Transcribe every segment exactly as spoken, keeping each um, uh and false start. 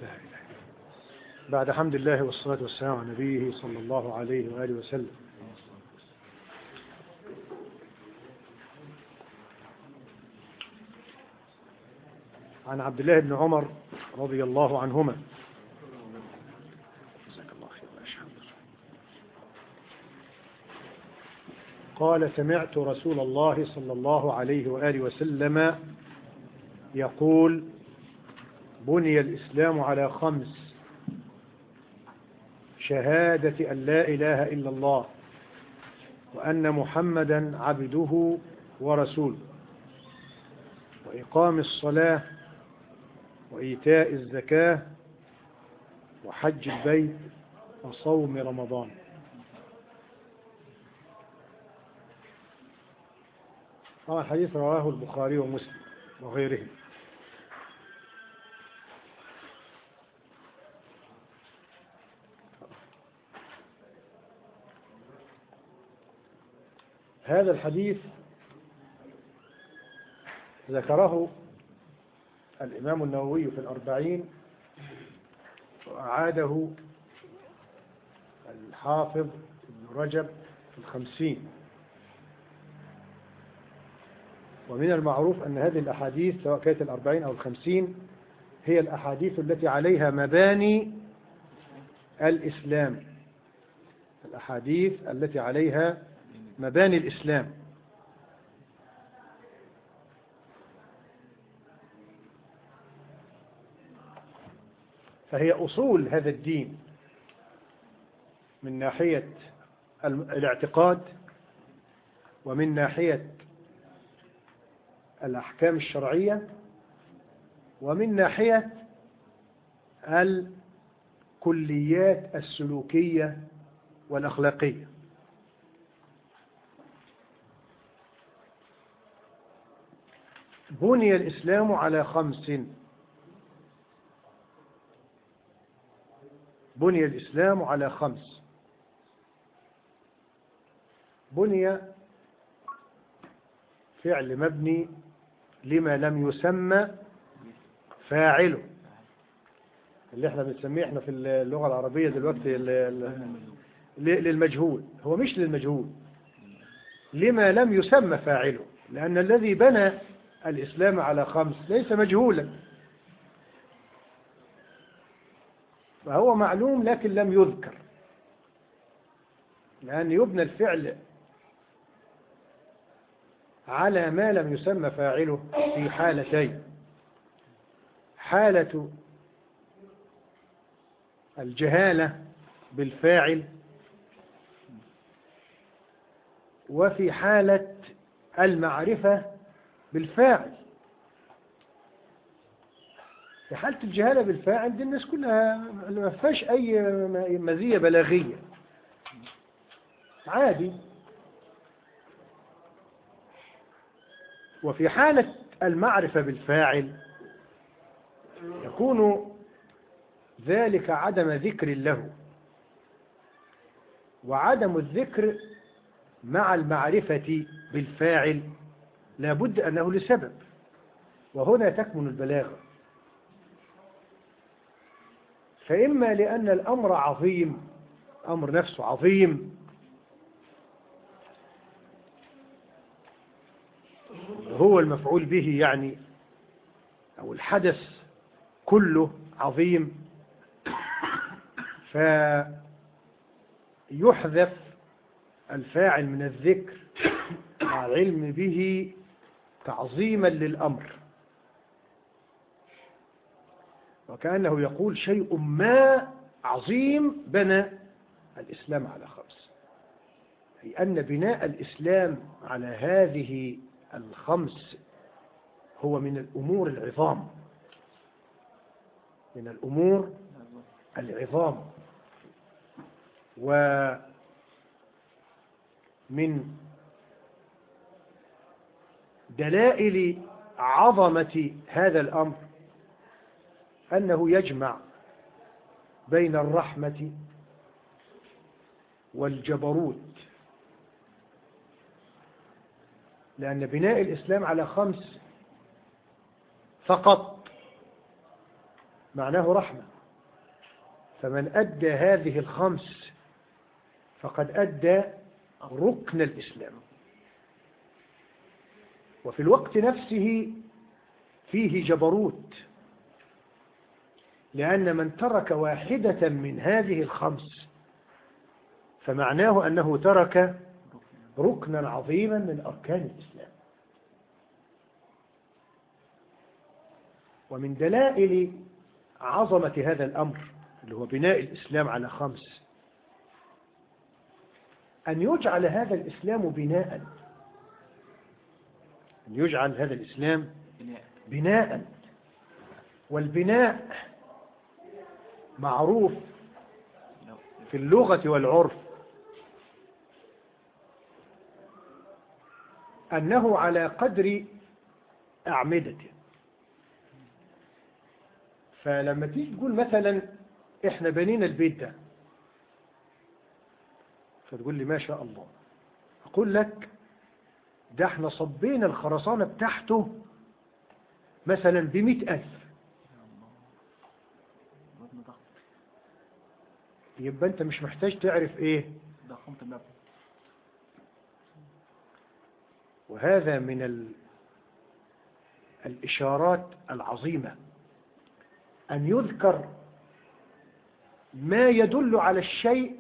بعد حمد الله والصلاة والسلام على نبيه صلى الله عليه وآله وسلم. عن عبد الله بن عمر رضي الله عنهما قال: سمعت رسول الله صلى الله عليه وآله وسلم يقول: بني الإسلام على خمس: شهادة أن لا إله إلا الله وأن محمدا عبده ورسوله، وإقام الصلاة، وإيتاء الزكاة، وحج البيت، وصوم رمضان. طبعا الحديث رواه البخاري ومسلم وغيرهم. هذا الحديث ذكره الإمام النووي في الأربعين، وأعاده الحافظ ابن رجب في الخمسين. ومن المعروف أن هذه الأحاديث سواء كانت الأربعين أو الخمسين هي الأحاديث التي عليها مباني الإسلام، الأحاديث التي عليها مباني الإسلام. فهي أصول هذا الدين من ناحية الاعتقاد، ومن ناحية الأحكام الشرعية، ومن ناحية الكليات السلوكية والأخلاقية. بني الإسلام على خمس: بني الإسلام على خمس. بني فعل مبني لما لم يسمى فاعله، اللي احنا بنسميه احنا في اللغة العربية دلوقتي للمجهول. هو مش للمجهول، لما لم يسمى فاعله، لأن الذي بنى الإسلام على خمس ليس مجهولا، فهو معلوم لكن لم يذكر، لأن يبنى الفعل على ما لم يسمى فاعله في حالتين: حالة الجهالة بالفاعل، وفي حالة المعرفة بالفاعل. في حالة الجهالة بالفاعل دي الناس كلها ما فيهاش أي مزية بلاغية، عادي. وفي حالة المعرفة بالفاعل يكون ذلك عدم ذكر له، وعدم الذكر مع المعرفة بالفاعل لا بد أنه لسبب، وهنا تكمن البلاغة. فإما لأن الأمر عظيم، أمر نفسه عظيم، هو المفعول به يعني، أو الحدث كله عظيم، فيحذف الفاعل من الذكر مع العلم به تعظيما للأمر، وكأنه يقول شيء ما عظيم بنى الإسلام على خمس، أي أن بناء الإسلام على هذه الخمس هو من الأمور العظام، من الأمور العظام، ومن دلائل عظمة هذا الأمر أنه يجمع بين الرحمة والجبروت، لأن بناء الإسلام على خمس فقط معناه رحمة. فمن أدى هذه الخمس فقد أدى ركن الإسلام. وفي الوقت نفسه فيه جبروت، لأن من ترك واحدة من هذه الخمس فمعناه أنه ترك ركنا عظيما من أركان الإسلام. ومن دلائل عظمة هذا الأمر اللي هو بناء الإسلام على خمس أن يجعل هذا الإسلام بناء أن يجعل هذا الإسلام بناء. والبناء معروف في اللغة والعرف أنه على قدر أعمدته. فلما تيجي تقول مثلا إحنا بنينا البيت ده، فتقول لي ما شاء الله، أقول لك ده احنا صبينا الخرسانة بتاعته مثلا بمئة ألف، يبقى أنت مش محتاج تعرف إيه. وهذا من ال... الإشارات العظيمة أن يذكر ما يدل على الشيء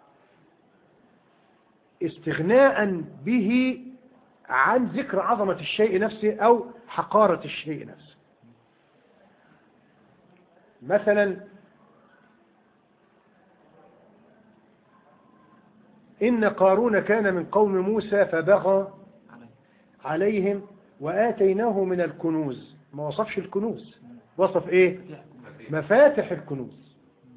استغناء به عن ذكر عظمة الشيء نفسه أو حقارة الشيء نفسه. مثلا إن قارون كان من قوم موسى فبغى عليهم وآتيناه من الكنوز. ما وصفش الكنوز، وصف إيه؟ مفاتح الكنوز.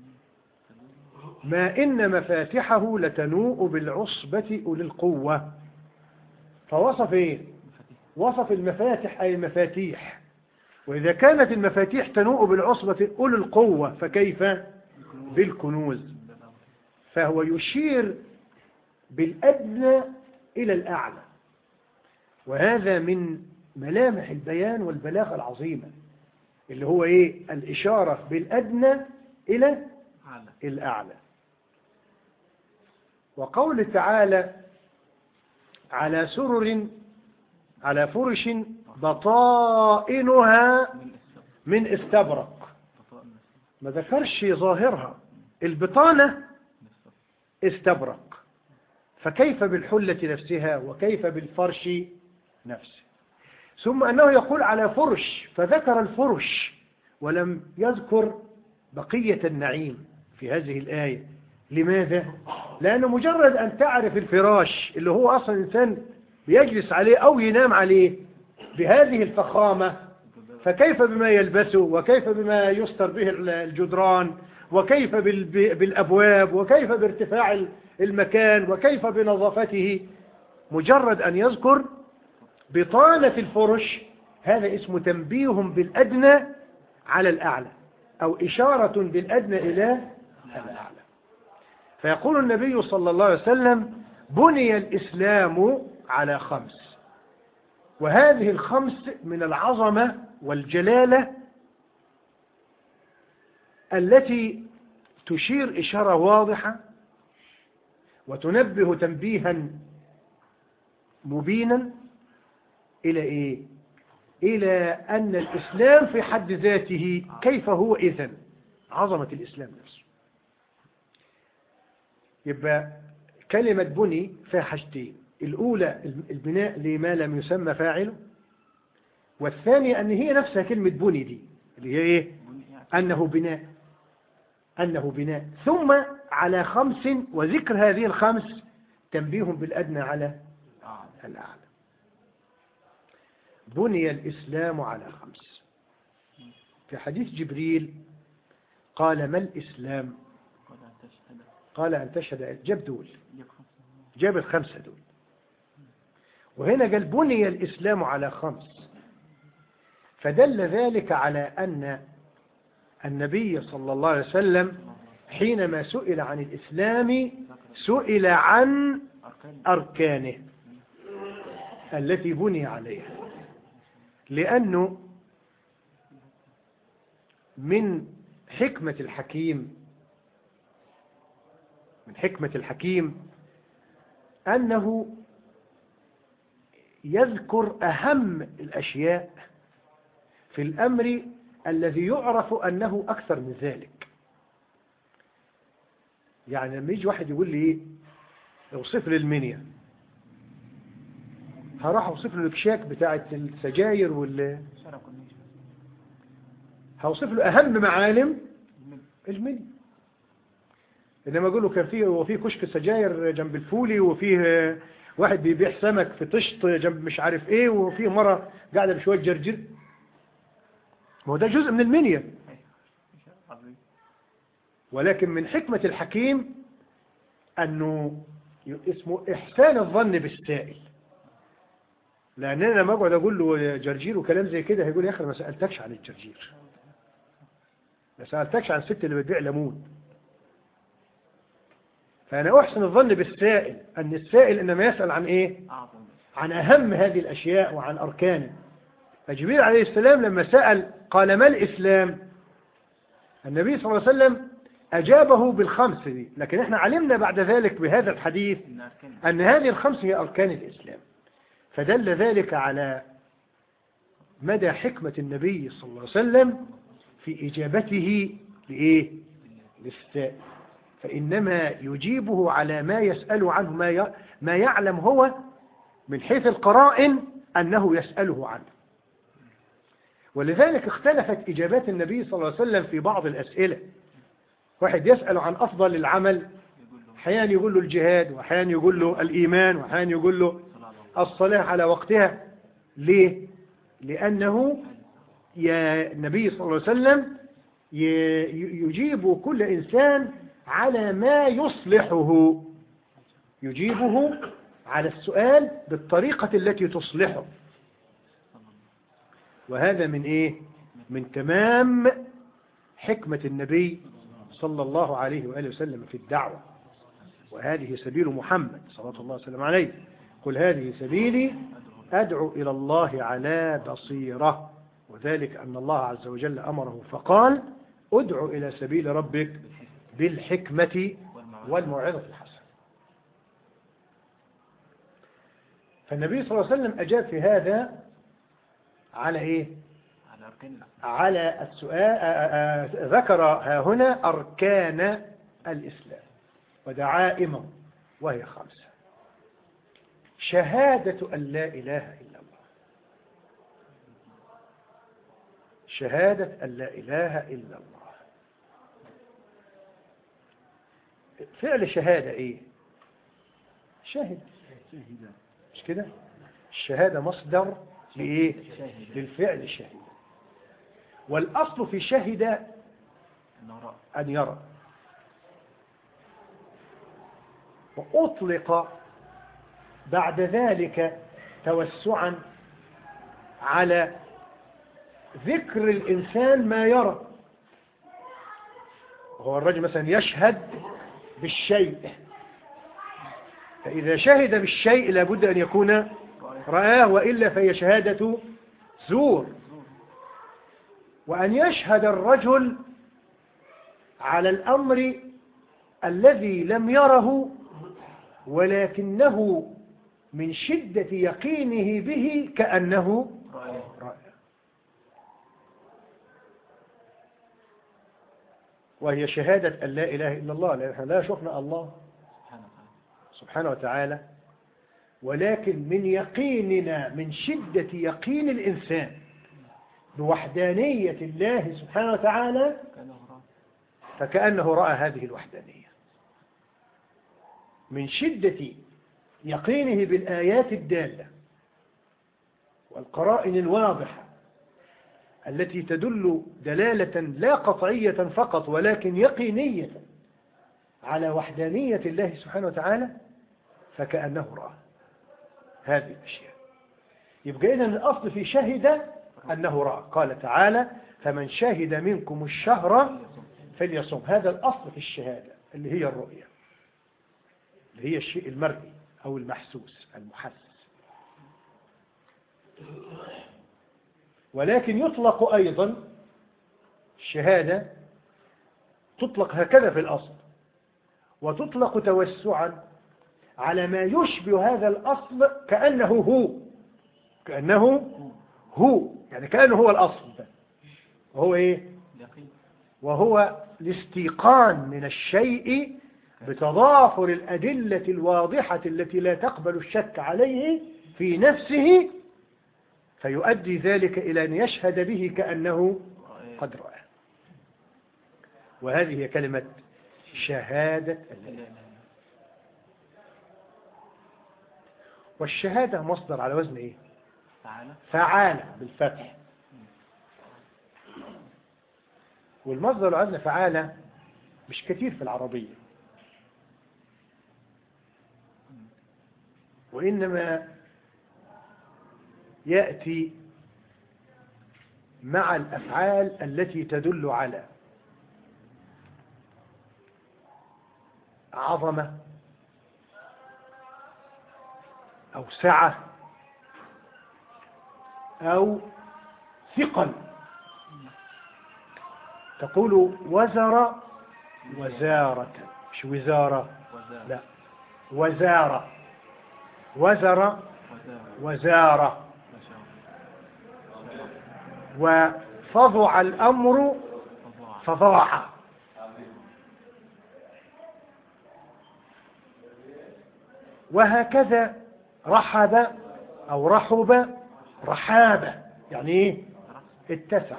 ما إن مفاتحه لتنوء بالعصبة أولي القوة. فوصف إيه؟ وصف المفاتح أي المفاتيح. وإذا كانت المفاتيح تنوء بالعصبة أولي القوة فكيف بالكنوز؟ فهو يشير بالأدنى إلى الأعلى، وهذا من ملامح البيان والبلاغة العظيمة اللي هو إيه؟ الإشارة بالأدنى إلى الأعلى. وقول تعالى على سرر على فرش بطائنها من استبرق، ما ذكرش ظاهرها، البطانة استبرق، فكيف بالحلة نفسها وكيف بالفرش نفسه. ثم أنه يقول على فرش، فذكر الفرش ولم يذكر بقية النعيم في هذه الآية. لماذا؟ لأنه مجرد أن تعرف الفراش اللي هو أصلا الإنسان بيجلس عليه أو ينام عليه بهذه الفخامة، فكيف بما يلبسه وكيف بما يستر به الجدران وكيف بالأبواب وكيف بارتفاع المكان وكيف بنظافته. مجرد أن يذكر بطانة الفرش هذا اسمه تنبيه بالأدنى على الأعلى أو إشارة بالأدنى إلى الأعلى. فيقول النبي صلى الله عليه وسلم بني الإسلام على خمس، وهذه الخمس من العظمة والجلالة التي تشير إشارة واضحة وتنبه تنبيها مبينا إلى إيه؟ إلى أن الإسلام في حد ذاته كيف هو إذن عظمة الإسلام نفسه. يبقى كلمة بني فيها حاجتين، الأولى البناء لما لم يسمى فاعله، والثانية أن هي نفسها كلمة بني دي اللي هي إيه؟ أنه بناء أنه بناء ثم على خمس، وذكر هذه الخمس تنبيه بالأدنى على الأعلى. بني الإسلام على خمس. في حديث جبريل قال ما الإسلام؟ قال أن تشهد، جاب دول، جاب الخمسة دول. وهنا قال بني الإسلام على خمس، فدل ذلك على أن النبي صلى الله عليه وسلم حينما سئل عن الإسلام سئل عن أركانه التي بني عليها، لأنه من حكمة الحكيم من حكمة الحكيم أنه يذكر أهم الأشياء في الأمر الذي يعرف أنه أكثر من ذلك. يعني لما يجي واحد يقول لي اوصف لي المنيا، هروح اوصف له الكشاك بتاعة السجاير وال هوصف له أهم معالم المنيا. إنما أقول له كان فيه وفيه كشك سجاير جنب الفولي، وفيه واحد بيبيع سمك في طشت جنب مش عارف إيه، وفيه مرة قاعدة بشوية جرجر، ما هو ده جزء من المنيا. ولكن من حكمة الحكيم أنه اسمه إحسان الظن بالسائل. لأن أنا لما أقعد أقول له جرجير وكلام زي كده هيقول يا أخي ما سألتكش عن الجرجير، ما سألتكش عن الست اللي بتبيع ليمون. فأنا أحسن الظن بالسائل، أن السائل إنما يسأل عن إيه؟ عن أهم هذه الأشياء وعن أركانه. فجبريل عليه السلام لما سأل قال ما الإسلام؟ النبي صلى الله عليه وسلم أجابه بالخمس دي، لكن إحنا علمنا بعد ذلك بهذا الحديث أن هذه الخمس هي أركان الإسلام. فدل ذلك على مدى حكمة النبي صلى الله عليه وسلم في إجابته لإيه؟ للسائل. فإنما يجيبه على ما يسأل عنه، ما ما يعلم هو من حيث القرائن أنه يسأله عنه. ولذلك اختلفت إجابات النبي صلى الله عليه وسلم في بعض الأسئلة. واحد يسأل عن أفضل العمل، أحيانا يقول له الجهاد، وأحيانا يقول له الإيمان، وأحيانا يقول له الصلاة على وقتها. ليه؟ لأنه يا النبي صلى الله عليه وسلم يجيب كل إنسان على ما يصلحه، يجيبه على السؤال بالطريقة التي تصلحه. وهذا من إيه؟ من تمام حكمة النبي صلى الله عليه وآله وسلم في الدعوة. وهذه سبيل محمد صلى الله عليه وسلم عليه، قل هذه سبيلي أدعو إلى الله على بصيرة. وذلك أن الله عز وجل أمره فقال ادعو إلى سبيل ربك بالحكمة والموعظة الحسنة. فالنبي صلى الله عليه وسلم أجاب في هذا على إيه؟ على السؤال. ذكر هنا أركان الإسلام ودعائمه وهي خمسة: شهادة أن لا إله إلا الله، شهادة أن لا إله إلا الله. فعل شهادة إيه؟ شهد، مش كده؟ الشهادة مصدر لإيه؟ للفعل شهد. والأصل في شهد أن يرى، وأطلق بعد ذلك توسعا على ذكر الإنسان ما يرى. وهو الرجل مثلا يشهد بالشيء، فإذا شهد بالشيء لابد أن يكون رآه، وإلا فهي شهادة زور. وأن يشهد الرجل على الأمر الذي لم يره ولكنه من شدة يقينه به كأنه رأى، وهي شهادة أن لا إله إلا الله. لأننا لا شفنا الله سبحانه وتعالى، ولكن من يقيننا، من شدة يقين الإنسان بوحدانية الله سبحانه وتعالى، فكأنه رأى هذه الوحدانية. من شدة يقينه بالآيات الدالة والقرائن الواضحة التي تدل دلالة لا قطعية فقط ولكن يقينية على وحدانية الله سبحانه وتعالى، فكأنه رأى هذه الأشياء. يبقى إذن الأصل في شهد أنه رأى. قال تعالى فمن شهد منكم الشهر فليصم. هذا الأصل في الشهادة اللي هي الرؤية، اللي هي الشيء المرئي أو المحسوس المحسس. ولكن يطلق أيضا الشهادة تطلق هكذا في الأصل، وتطلق توسعا على ما يشبه هذا الأصل كأنه هو كأنه هو يعني كأنه هو الأصل ده. وهو إيه؟ وهو الاستيقان من الشيء بتضافر الأدلة الواضحة التي لا تقبل الشك عليه في نفسه، فيؤدي ذلك إلى أن يشهد به كأنه قد رأى. وهذه هي كلمة شهادة الله. والشهادة مصدر على وزن إيه؟ فعالة بالفتح. والمصدر على وزن فعالة مش كثير في العربية، وإنما يأتي مع الأفعال التي تدل على عظمة أو سعة أو ثقل. تقول وزر وزارة، مش وزارة، لا وزارة. وزر وزارة. وفضع الأمر فضاع. وهكذا رحب أو رحب رحابة، يعني ايه؟ اتسع.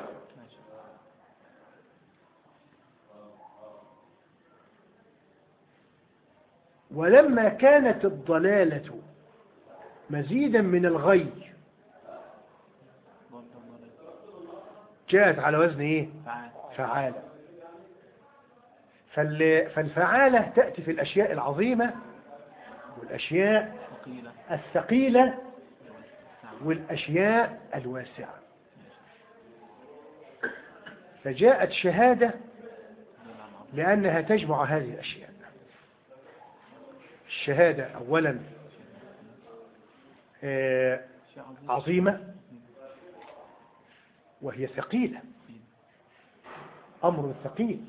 ولما كانت الضلالة مزيدا من الغي جاءت على وزن ايه؟ فعالة. فالفعالة تأتي في الأشياء العظيمة والأشياء الثقيلة والأشياء الواسعة. فجاءت شهادة لأنها تجمع هذه الأشياء. الشهادة أولا عظيمة وهي ثقيلة، أمر ثقيل.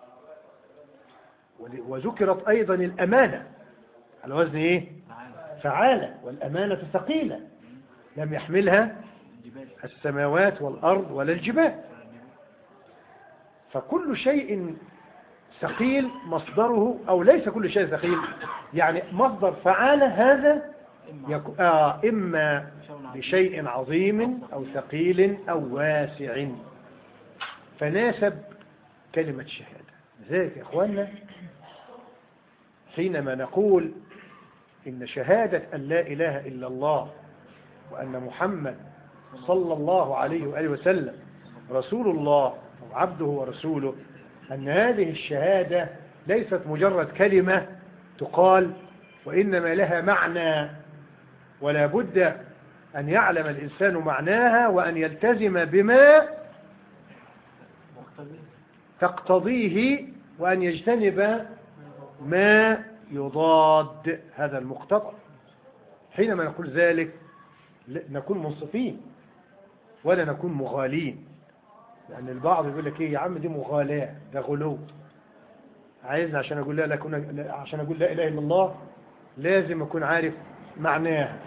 وذكرت أيضا الأمانة على وزن إيه؟ فعالة. والأمانة ثقيلة لم يحملها السماوات والأرض ولا الجبال. فكل شيء ثقيل مصدره، أو ليس كل شيء ثقيل، يعني مصدر فعالة هذا يكون آه إما لشيء عظيم أو ثقيل أو واسع، فناسب كلمة شهادة. لذلك يا إخواننا حينما نقول إن شهادة أن لا إله إلا الله وأن محمد صلى الله عليه وآله وسلم رسول الله وعبده ورسوله، أن هذه الشهادة ليست مجرد كلمة تقال، وإنما لها معنى، ولا بد أن يعلم الإنسان معناها وأن يلتزم بما تقتضيه وأن يجتنب ما يضاد هذا المقتضى. حينما نقول ذلك نكون منصفين ولا نكون مغالين، لأن البعض يقول لك إيه يا عم دي مغالاة، ده غلو، عايزني عشان أقول لا, لا عشان أقول لا إله إلا الله لازم أكون عارف معناها.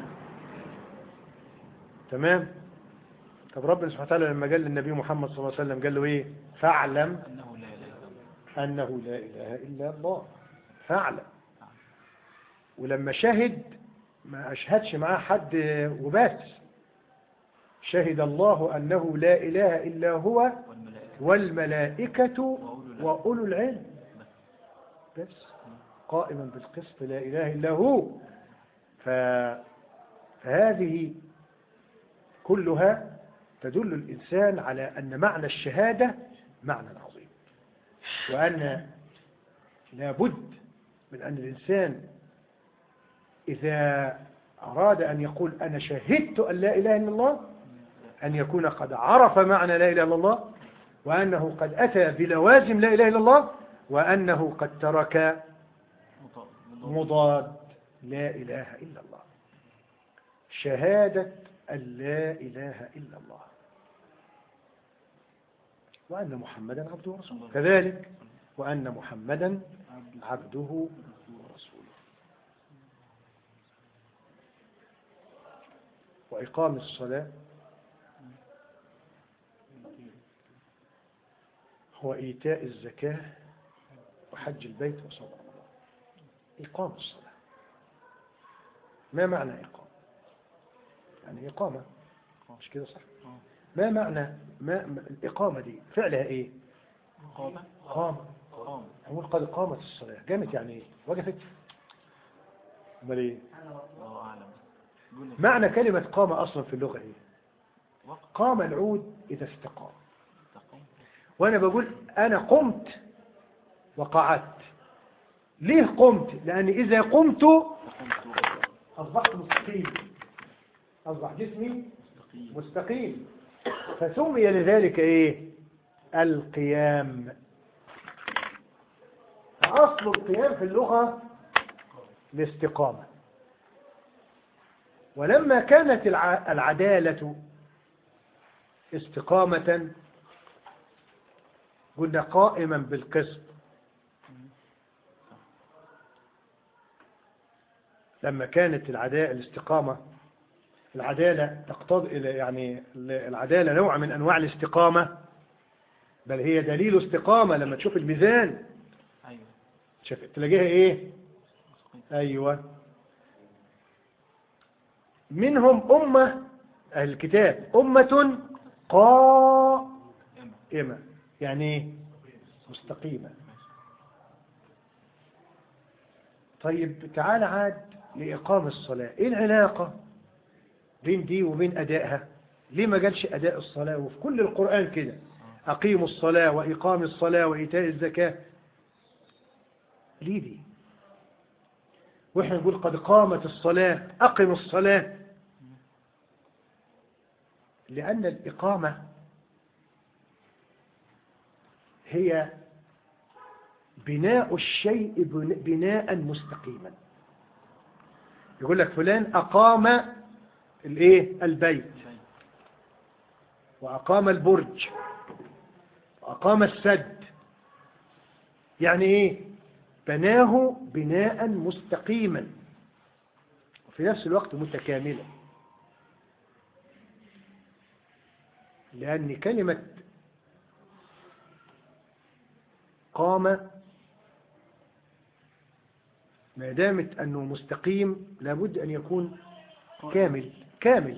تمام. طب ربنا سبحانه وتعالى لما قال للنبي محمد صلى الله عليه وسلم قال له إيه؟ فاعلم أنه لا إله إلا الله. فاعلم. ولما شهد ما أشهدش معاه حد وبس، شهد الله أنه لا إله إلا هو والملائكة وأولو العلم، بس قائما بالقسط لا إله إلا هو. فهذه كلها تدل الإنسان على أن معنى الشهادة معنى عظيم، وأن لابد من أن الإنسان إذا أراد أن يقول أنا شهدت أن لا إله إلا الله أن يكون قد عرف معنى لا إله إلا الله، وأنه قد أتى بلوازم لا إله إلا الله، وأنه قد ترك مضاد لا إله إلا الله. شهادة أن لا إله إلا الله وأن محمدا عبده ورسوله. كذلك وأن محمدا عبده ورسوله. وإقام الصلاة هو إيتاء الزكاة وحج البيت وصوم رمضان. إقام الصلاة ما معنى إقامة؟ يعني إقامة مش كده صح؟ ما معنى ما الإقامة دي فعلها إيه؟ قامة قام قام هقول قد قامت الصلاة. قامت يعني إيه؟ وقفت؟ أمال إيه؟ الله أعلم. معنى كلمة قام أصلا في اللغة إيه؟ وقت قام العود إذا استقام. تقوم وأنا بقول أنا قمت وقعدت. ليه قمت؟ لأن إذا قمت تقومت أصبحت مستقيم، أصبح جسمي مستقيم مستقيم، فسمي لذلك إيه؟ القيام. أصل القيام في اللغة الاستقامة. ولما كانت الع- العدالة استقامة قلنا قائما بالقسط. لما كانت العدالة الاستقامة العدالة تقتضي يعني العدالة نوع من أنواع الاستقامة، بل هي دليل استقامة. لما تشوف الميزان أيوة شوف تلاقيها إيه؟ مستقيم أيوة. منهم أمة أهل الكتاب أمة قائمة يعني إيه؟ مستقيمة. طيب تعال عاد لإقام الصلاة. إيه العلاقة بين دي وبين أدائها؟ ليه ما قالش أداء الصلاة وفي كل القرآن كده أقيموا الصلاة وإقام الصلاة وإيتاء الزكاة؟ ليه دي؟ وإحنا نقول قد قامت الصلاة أقم الصلاة. لأن الإقامة هي بناء الشيء بناء مستقيما. يقول لك فلان أقام الايه البيت وأقام البرج وأقام السد. يعني ايه؟ بناه بناء مستقيما وفي نفس الوقت متكاملا. لأن كلمة قام ما دامت أنه مستقيم لابد أن يكون كامل كامل.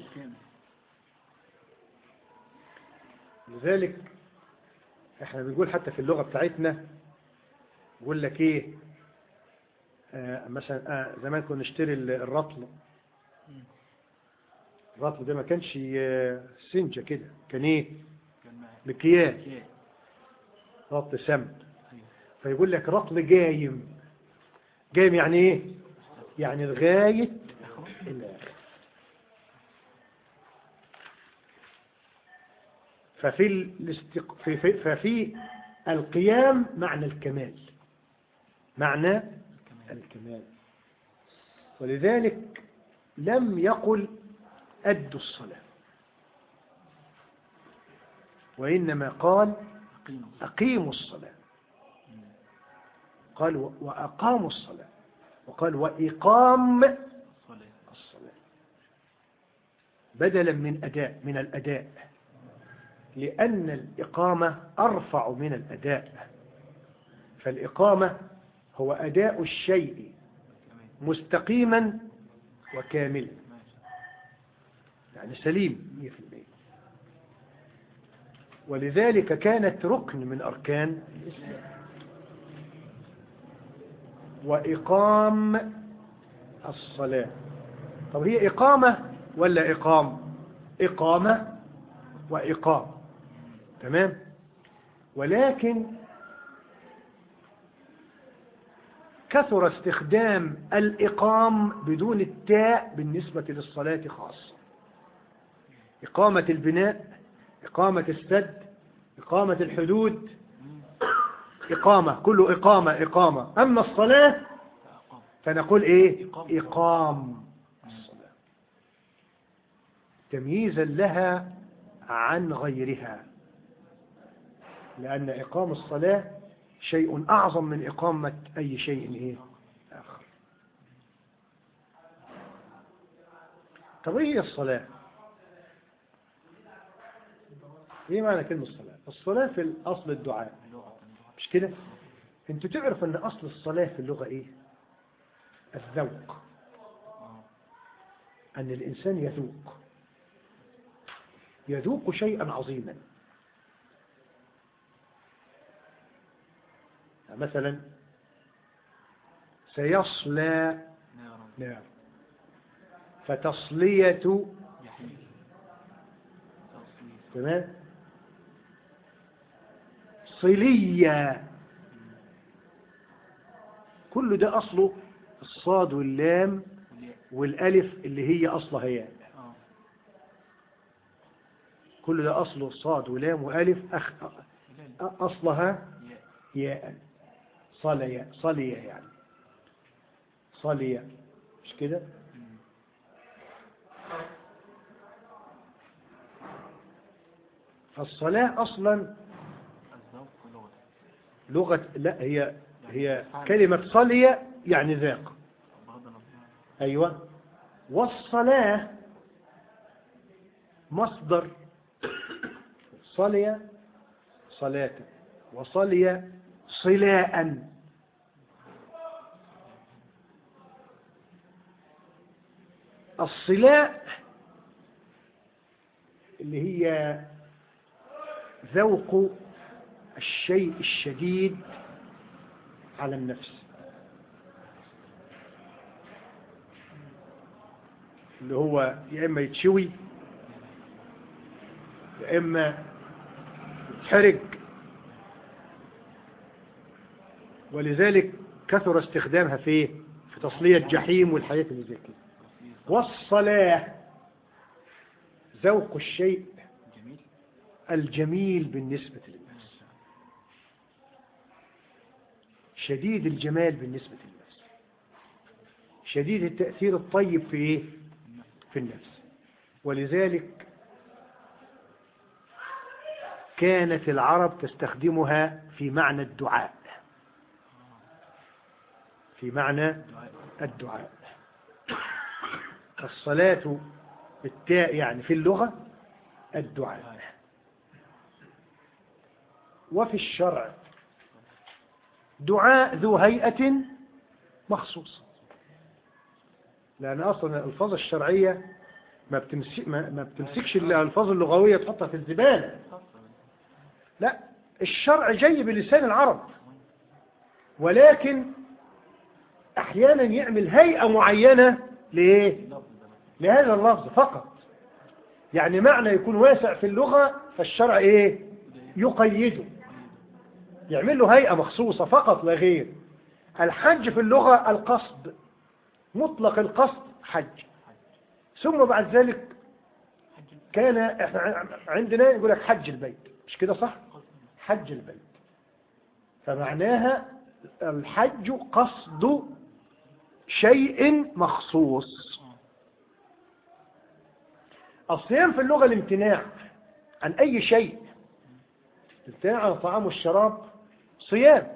لذلك احنا بنقول حتى في اللغة بتاعتنا بقول لك ايه آه مثلا آه زمان كنا نشتري الرطل. الرطل ده ما كانش آه سنجة كده، كان ايه؟ مكيال، رطل سمن. فيقول لك رطل جايم. جايم يعني ايه؟ يعني لغاية الآخر. ففي الاستق... في في ففي القيام معنى الكمال، معنى الكمال. ولذلك لم يقل أدوا الصلاة، وإنما قال أقيموا الصلاة. قال وأقاموا الصلاة، وقال وإقام الصلاة بدلا من أداء من الأداء، لأن الإقامة أرفع من الأداء. فالإقامة هو أداء الشيء مستقيما وكاملا، يعني سليم مئة بالمئة. ولذلك كانت ركن من أركان الإسلام. وإقام الصلاة. طب هي إقامة ولا إقام؟ إقامة وإقام، تمام. ولكن كثر استخدام الإقام بدون التاء بالنسبة للصلاة خاصة. إقامة البناء، إقامة السد، إقامة الحدود، إقامة، كله إقامة إقامة. أما الصلاة فنقول إيه؟ إقام الصلاة، تمييزا لها عن غيرها. لأن إقام الصلاة شيء أعظم من إقامة أي شيء إيه آخر. طب إيه هي الصلاة؟ إيه معنى كلمة الصلاة؟ الصلاة في الأصل الدعاء، مش كده؟ أنت تعرف أن أصل الصلاة في اللغة إيه؟ الذوق، أن الإنسان يذوق يذوق شيئا عظيما. مثلا سيصلى نار، فتصلية تمام، صلية، كل ده أصله الصاد واللام والألف اللي هي أصلها ياء، كل ده أصله صاد ولام وألف أخ... أصلها ياء، صلية صلية يعني صلية، مش كده؟ فالصلاة أصلا لغة، لا هي هي كلمة صلية يعني ذاق، أيوة. والصلاة مصدر صلية صلاة، وصلية صلاء. الصلاء اللي هي ذوق الشيء الشديد على النفس، اللي هو يا إما يتشوي يا إما يتحرق، ولذلك كثر استخدامها في في تصلية الجحيم والحاجات اللي زي كده. والصلاة ذوق الشيء الجميل بالنسبة للنفس، شديد الجمال بالنسبة للنفس، شديد التأثير الطيب في إيه؟ في النفس. ولذلك كانت العرب تستخدمها في معنى الدعاء، في معنى الدعاء. الصلاة بالتاء يعني في اللغة الدعاء. وفي الشرع دعاء ذو هيئة مخصوصة، لأن أصلا الألفاظ الشرعية ما بتمسك ما بتمسكش الألفاظ اللغوية تحطها في الزبالة، لا، الشرع جاي بلسان العرب، ولكن أحيانا يعمل هيئة معينة لإيه؟ لهذا اللفظ فقط، يعني معنى يكون واسع في اللغة فالشرع إيه؟ يقيده، يعمل له هيئة مخصوصة فقط لا غير. الحج في اللغة القصد، مطلق القصد حج، ثم بعد ذلك كان احنا عندنا يقول لك حج البيت، مش كده صح؟ حج البيت، فمعناها الحج قصد شيء مخصوص. الصيام في اللغة الامتناع عن أي شيء، الامتناع عن الطعام والشراب صيام.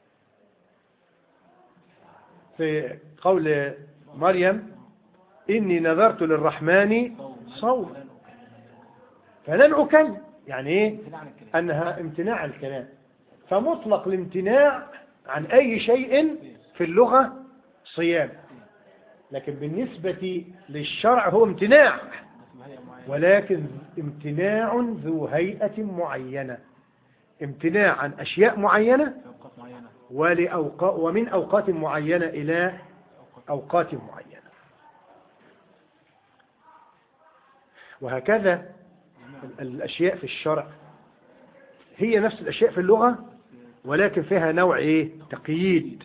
في قول مريم إني نذرت للرحمن صوم فلن أكلم، يعني إيه؟ أنها امتناع الكلام. فمطلق الامتناع عن أي شيء في اللغة صيام، لكن بالنسبة للشرع هو امتناع، ولكن امتناع ذو هيئة معينة، امتناع عن أشياء معينة ولأوقات ومن أوقات معينة إلى أوقات معينة، وهكذا الأشياء في الشرع هي نفس الأشياء في اللغة، ولكن فيها نوع إيه؟ تقييد.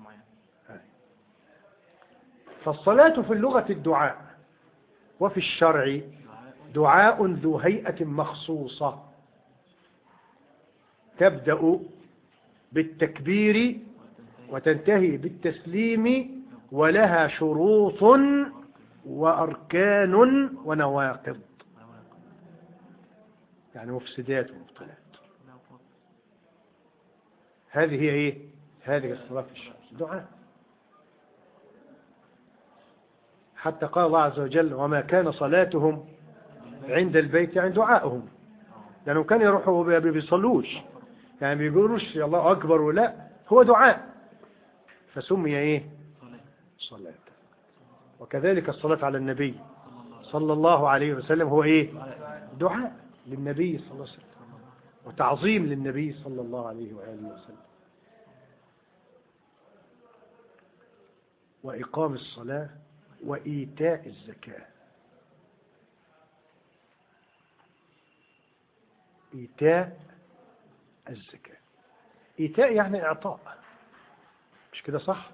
فالصلاة في اللغة الدعاء، وفي الشرع دعاء ذو هيئة مخصوصة، تبدأ بالتكبير وتنتهي بالتسليم، ولها شروط وأركان ونواقض، يعني مفسدات ومبطلات. هذه هي إيه؟ هذه الصلاة في الشمس دعاء. حتى قال الله عز وجل وما كان صلاتهم عند البيت يعني دعائهم، لأنهم كانوا يروحوا ما بيصلوش يعني بيقولوش يا الله أكبر ولا، هو دعاء فسمي إيه؟ صلاة. وكذلك الصلاة على النبي صلى الله عليه وسلم هو إيه؟ دعاء للنبي صلى الله عليه وسلم وتعظيم للنبي صلى الله عليه وآله وسلم. وإقام الصلاة وإيتاء الزكاة. إيتاء الزكاة، إيتاء يعني إعطاء، مش كده صح؟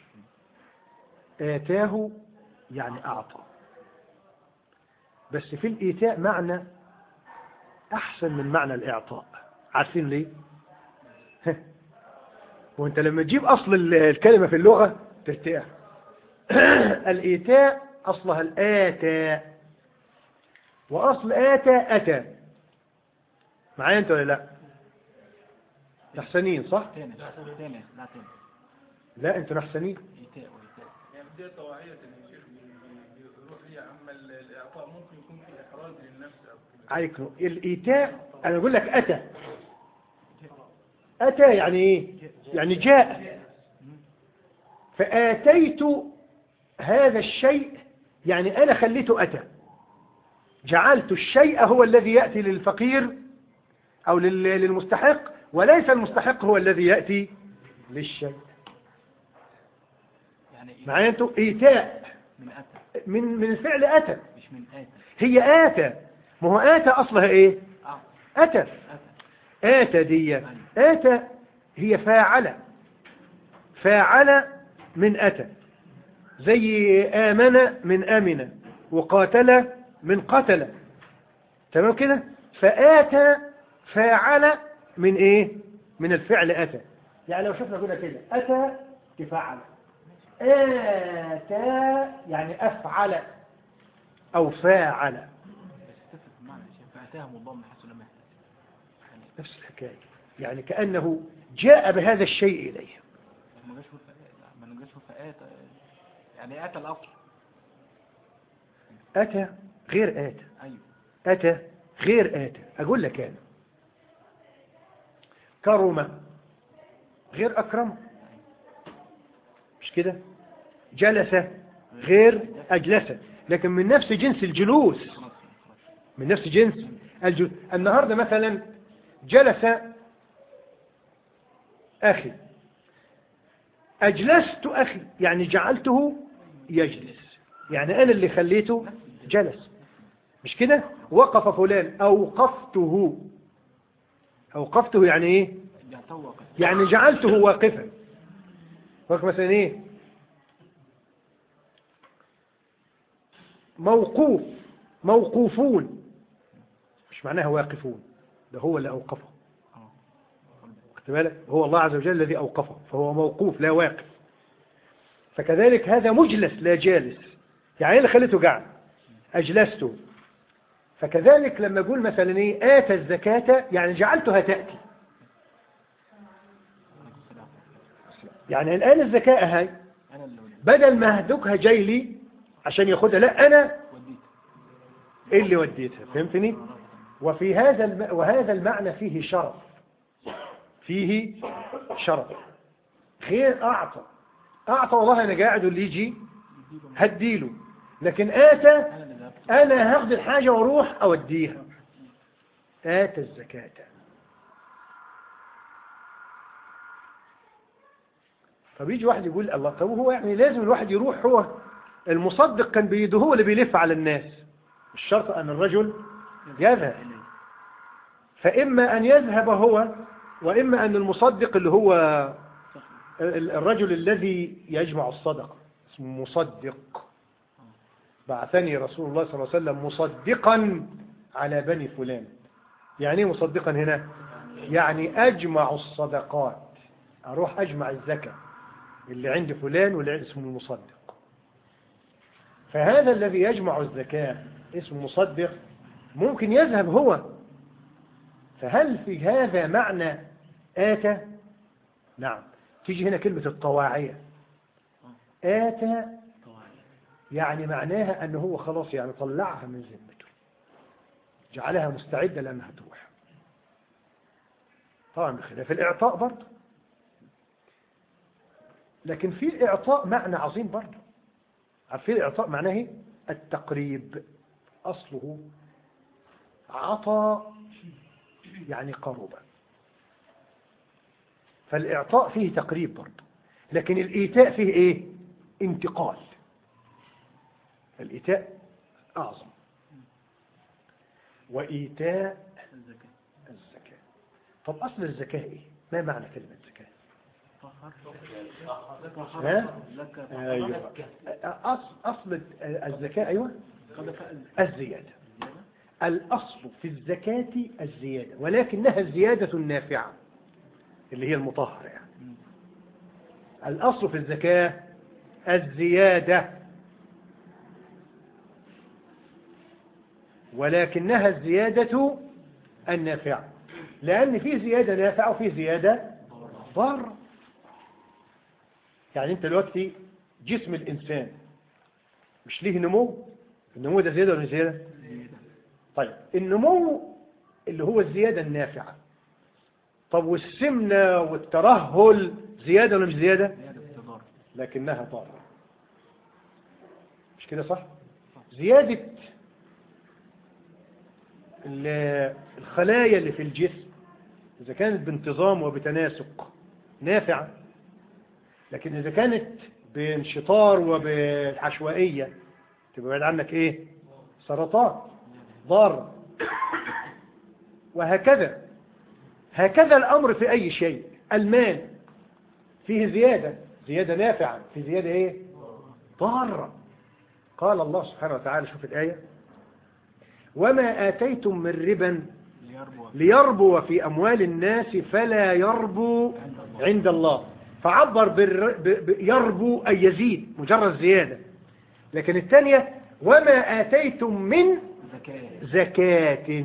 آتاه يعني أعطى، بس في الإيتاء معنى أحسن من معنى الإعطاء. عارفين ليه؟ وانت لما تجيب أصل الكلمة في اللغة ترتاح. الإيتاء أصلها الآتاء، وأصل آتى أتى. معايا أنت ولا لا؟ نحسنين صح؟ تاني تاني لا تاني لا أنتوا نحسنين. إيتاء وإيتاء يعني بداية طواعية يا شيخ بيروح لي، أما الإعطاء ممكن يكون في إحراج للنفس أو كده. عليك نور. الإيتاء أنا أقول لك أتى. أتى يعني إيه؟ يعني جاء. فآتيت هذا الشيء يعني أنا خليته أتى، جعلت الشيء هو الذي يأتي للفقير أو للمستحق، وليس المستحق هو الذي يأتي للشيء. يعني معايا أنتوا؟ إيتاء من أتى من من فعل أتى. مش من آتى. هي آتى، ما هو آتى أصلها إيه؟ آه. أتى. أتى آتى دي آتى هي فاعلة، فاعلة من أتى، زي آمن من أمن، وقاتل من قتل. تمام كده؟ فآتى فاعل من إيه؟ من الفعل أتى. يعني لو شفنا قلنا كده أتى تفعل، آتى يعني أفعل أو فاعل. بس تفهم المعنى يا شيخ، فأتاها مضام حيث لم يحتسب. نفس الحكاية، يعني كأنه جاء بهذا الشيء إليه. ما نجاش ما نجاش فآتى، يعني آتى الأصل. أتى غير آتى. أيوه أتى غير آتى. أقول لك أنا كرم غير أكرم، مش كده؟ جلس غير أجلس، لكن من نفس جنس الجلوس، من نفس جنس الجلوس. النهاردة مثلا جلس أخي، أجلست أخي يعني جعلته يجلس، يعني أنا اللي خليته جلس، مش كده؟ وقف فلان أوقفته. أوقفته يعني إيه؟ يعني جعلته واقفا. واقف مثلا إيه؟ موقوف، موقوفون، مش معناها واقفون، ده هو اللي أوقفه. خدت بالك؟ هو الله عز وجل الذي أوقفه، فهو موقوف لا واقف. فكذلك هذا مجلس لا جالس، يعني إيه اللي خليته قاعد؟ أجلسته. فكذلك لما أقول مثلا إيه آتى الزكاة يعني جعلتها تأتي، يعني الآن الزكاة هاي بدل ما هدوكها جاي لي عشان ياخدها، لا أنا إيه اللي وديتها. فهمتني؟ وفي هذا الم... وهذا المعنى فيه شرف، فيه شرف غير أعطى. أعطى والله أنا قاعد واللي يجي هديله، لكن آتى أنا هاخد الحاجة واروح أوديها. آتى الزكاة. طب يجي واحد يقول الله، طب هو يعني لازم الواحد يروح؟ هو المصدق كان بيده هو اللي بيلف على الناس، مش شرط أن الرجل يذهب. فإما أن يذهب هو، وإما أن المصدق اللي هو الرجل الذي يجمع الصدقة اسمه مصدق. بعثني رسول الله صلى الله عليه وسلم مصدقا على بني فلان. يعني ايه مصدقا هنا؟ يعني أجمع الصدقات، أروح أجمع الزكاة اللي عند فلان واللي اسمه المصدق. فهذا الذي يجمع الزكاة اسمه مصدق، ممكن يذهب هو. فهل في هذا معنى آتى؟ نعم. تيجي هنا كلمة الطواعية، آتى يعني معناها أنه هو خلاص يعني طلعها من ذمته، جعلها مستعدة لأنها تروح. طبعا بخلاف الإعطاء برضه، لكن في الإعطاء معنى عظيم برضه. عارفين الإعطاء معناه ايه؟ التقريب، أصله عطى يعني قربا، فالإعطاء فيه تقريب برضه، لكن الإيتاء فيه إيه؟ انتقال. الإيتاء أعظم. وإيتاء الزكاة. طب أصل الزكاة إيه؟ ما معنى كلمة زكاة؟ ها؟ أيوة. أصل, أصل الزكاة أيوة الزيادة. الأصل في الزكاة الزيادة، ولكنها الزيادة النافعة اللي هي المطهرة يعني. الأصل في الزكاة الزيادة، ولكنها الزيادة النافعة، لأن في زيادة نافعة وفي زيادة ضار. يعني أنت دلوقتي جسم الإنسان مش ليه نمو؟ النمو ده زيادة ولا زيادة؟ طيب النمو اللي هو الزيادة النافعة، طب والسمنة والترهل زيادة ولا مش زيادة؟ لكنها ضارة، مش كده صح؟ زيادة الخلايا اللي في الجسم إذا كانت بانتظام وبتناسق نافعة، لكن إذا كانت بانشطار وبالعشوائية تبقى بعيد عنك إيه؟ سرطان ضار. وهكذا هكذا الأمر في أي شيء. المال فيه زيادة، زيادة نافعة، في زيادة إيه؟ ضارة. قال الله سبحانه وتعالى، شوف الآية: وما آتيتم من ربا ليربو في أموال الناس فلا يربو عند الله. فعبر بيربو أي يزيد، مجرد زيادة. لكن الثانية وما آتيتم من زكاة،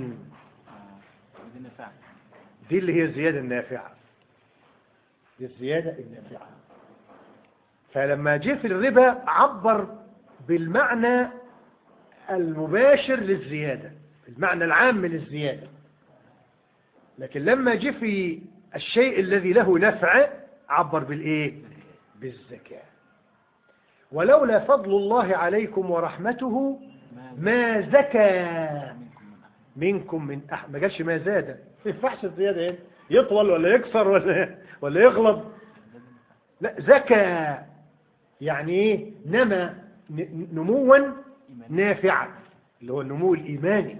دي اللي هي الزيادة النافعة، دي الزيادة النافعة. فلما جاء في الربا عبر بالمعنى المباشر للزيادة، المعنى العام للزيادة. لكن لما جاء في الشيء الذي له نفع عبر بالإيه؟ بالزكاة. ولولا فضل الله عليكم ورحمته ما زكى منكم من أحد. ما قالش ما زاد، ما ينفعش الزيادة يعني يطول ولا يكسر ولا ولا يغلب. لا، زكى يعني ايه؟ نمى نموا نافعا، اللي هو النمو الإيماني.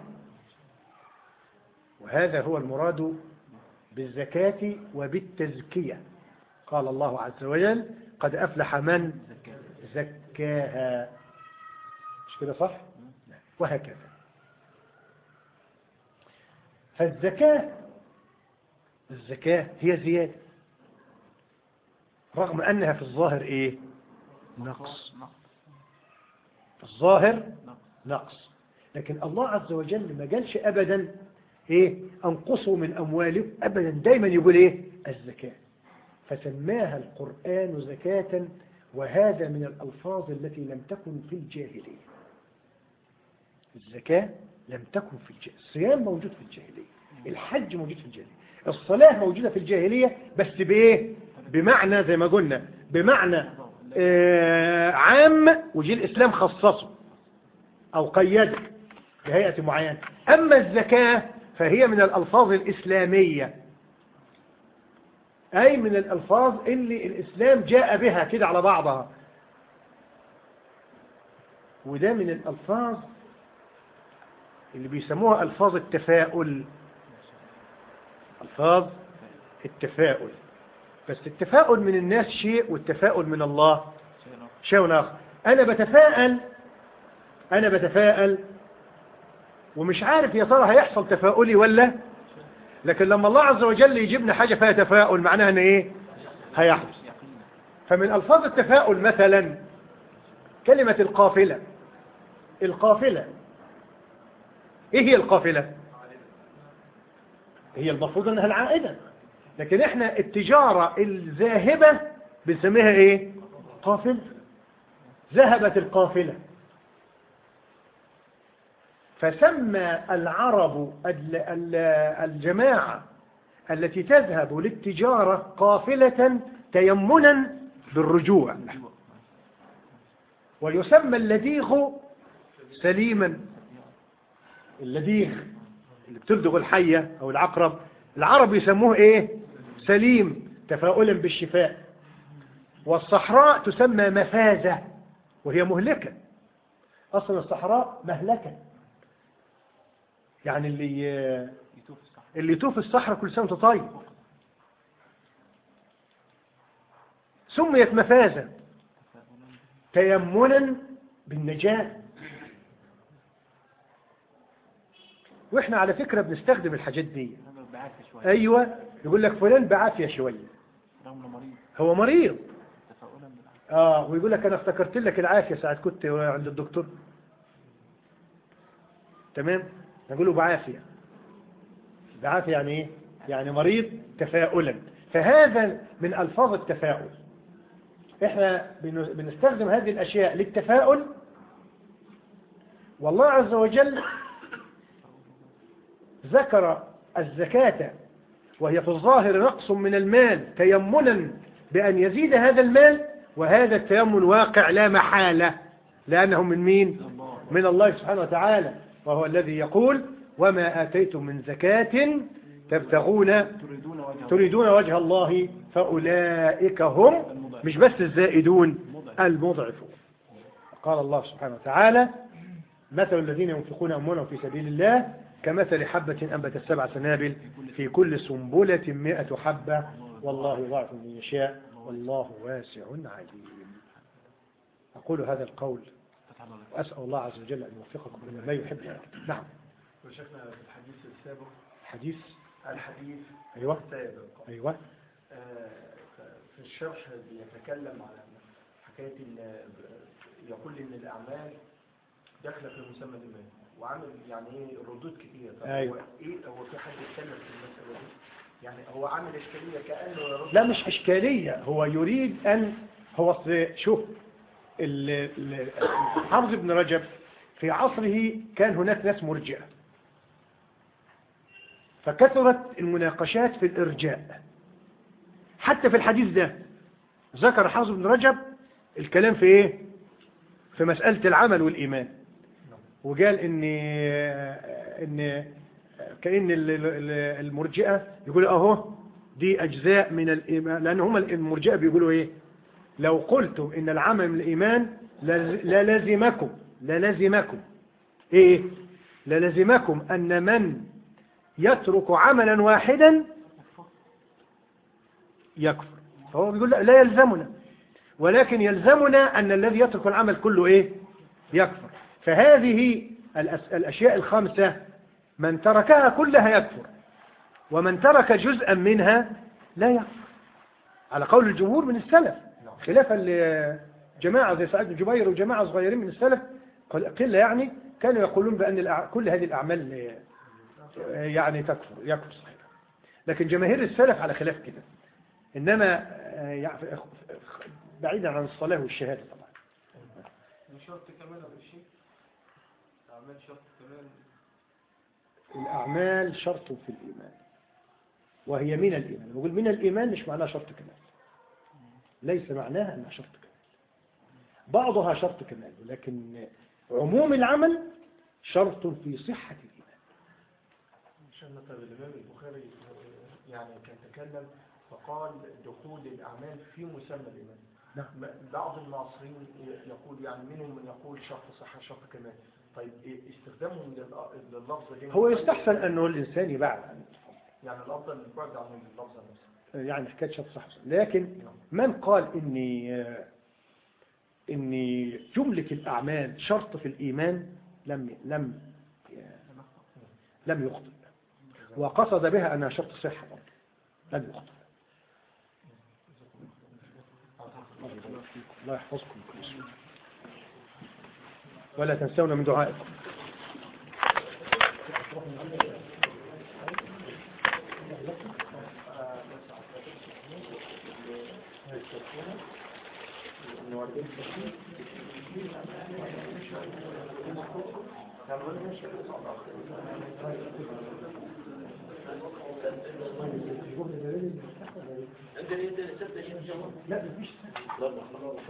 وهذا هو المراد بالزكاة وبالتزكية. قال الله عز وجل: قد أفلح من زكاها. مش كده صح؟ وهكذا. فالزكاة الزكاة هي زيادة، رغم أنها في الظاهر إيه؟ نقص. في الظاهر نقص، لكن الله عز وجل ما قالش أبدا إيه؟ أنقصوا من أموالكم أبدا، دايما يقول إيه؟ الزكاة. فسماها القرآن زكاة، وهذا من الألفاظ التي لم تكن في الجاهلية. الزكاة لم تكن في الجاهلية. الصيام موجود في الجاهلية، الحج موجود في الجاهلية، الصلاة موجودة في الجاهلية، بس بإيه؟ بمعنى زي ما قلنا، بمعنى آه عام، وجي الإسلام خصصه أو قيده بهيئة معينة. أما الزكاة فهي من الألفاظ الإسلامية، أي من الألفاظ اللي الإسلام جاء بها كده على بعضها. وده من الألفاظ اللي بيسموها ألفاظ التفاؤل، ألفاظ التفاؤل. بس التفاؤل من الناس شيء، والتفاؤل من الله شيء آخر. أنا بتفائل أنا بتفائل ومش عارف يا ترى هيحصل تفاؤلي ولا، لكن لما الله عز وجل يجيبنا حاجة فيها تفاؤل معناها أن إيه؟ هيحدث. فمن ألفاظ التفاؤل مثلا كلمة القافلة. القافلة إيه هي القافلة؟ هي المفروض أنها العائدة، لكن احنا التجارة الذاهبة بنسميها ايه؟ قافلة. ذهبت القافلة. فسمى العرب الجماعة التي تذهب للتجارة قافلة تيمنا بالرجوع، ويسمى اللديغ سليما. اللديغ اللي بتلدغ الحية أو العقرب العرب يسموه إيه؟ سليم، تفاؤلا بالشفاء. والصحراء تسمى مفازة وهي مهلكة. أصلا الصحراء مهلكة، يعني اللي اللي يطوف الصحراء كل سنة وانت طيب. سميت مفازة تيمنا بالنجاة. واحنا على فكرة بنستخدم الحاجات دي. ايوه، يقول لك فلان بعافية شوية، هو مريض. اه ويقول لك انا افتكرت لك العافية ساعة كنت عند الدكتور. تمام، نقول له بعافية. بعافية يعني ايه؟ يعني مريض تفاؤلا. فهذا من الفاظ التفاؤل. احنا بنستخدم هذه الاشياء للتفاؤل. والله عز وجل ذكر الزكاة وهي في الظاهر نقص من المال تيمنا بأن يزيد هذا المال، وهذا التيمن واقع لا محالة، لأنه من مين؟ من الله سبحانه وتعالى، وهو الذي يقول وما آتيتم من زكاة تبتغون تريدون وجه الله فأولئك هم، مش بس الزائدون، المضعفون. قال الله سبحانه وتعالى مثل الذين ينفقون أموالهم في سبيل الله كمثل حبة أنبتت سبع سنابل في كل سنبلة مئة حبة والله يضاعف من يشاء والله واسع عليم. أقول هذا القول وأسأل الله عز وجل أن يوفقكم لما لا يحب. نعم. وشيخنا في الحديث السابق حديث الحديث أيوة السابق أيوة آه في الشرح بيتكلم على حكاية يقول إن الأعمال داخلة في مسمى الإيمان، وعامل يعني ايه ردود كتير. أيوة. هو ايه هو في حد يتكلم في المسألة دي؟ يعني هو عامل إشكالية كأنه يرد. لا مش إشكالية، هو يريد أن هو شوف حافظ ابن رجب في عصره كان هناك ناس مرجئة، فكثرت المناقشات في الإرجاء. حتى في الحديث ده ذكر حافظ ابن رجب الكلام في إيه؟ في مسألة العمل والإيمان، وقال إن إن كأن المرجئة يقول أهو دي أجزاء من الإيمان، لأن هم المرجئة بيقولوا إيه؟ لو قلتم إن العمل من الإيمان للازمكم للازمكم إيه؟ للازمكم أن من يترك عملا واحدا يكفر. فهو بيقول لا يلزمنا، ولكن يلزمنا أن الذي يترك العمل كله إيه؟ يكفر. فهذه الأشياء الخمسة من تركها كلها يكفر، ومن ترك جزءا منها لا يكفر، على قول الجمهور من السلف، خلافا لجماعة زي سعيد بن جبير وجماعة صغيرين من السلف قلة يعني كانوا يقولون بأن كل هذه الأعمال يعني تكفر يكفر صحيح. لكن جماهير السلف على خلاف كده، إنما بعيدا عن الصلاة والشهادة طبعا. شرط كمان بالشيء الأعمال شرط كمان. الأعمال شرط في الإيمان، وهي من الإيمان. نقول من الإيمان مش معناها شرط كمال، ليس معناها أنها شرط كمال، بعضها شرط كمال، ولكن عموم العمل شرط في صحة الإيمان. شأن الإمام البخاري يعني كان تكلم فقال دخول الأعمال في مسمى الإيمان. نعم. بعض المعاصرين يقول يعني منهم من يقول شرط صحة شرط كمال. طيب استخدامهم لللفظ دي هو يستحسن أنه الإنسان يبعد عن يعني الأفضل البعد عن اللفظ نفسه، يعني حكاية شرط صح. لكن من قال إني إني جملة الأعمال شرط في الإيمان لم لم لم يخطئ، وقصد بها أنها شرط صحة لم يخطئ. الله يحفظكم ولا تنسونا من دعائكم. لا مفيش ضربة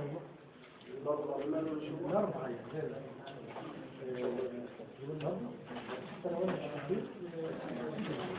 ضربة ضربة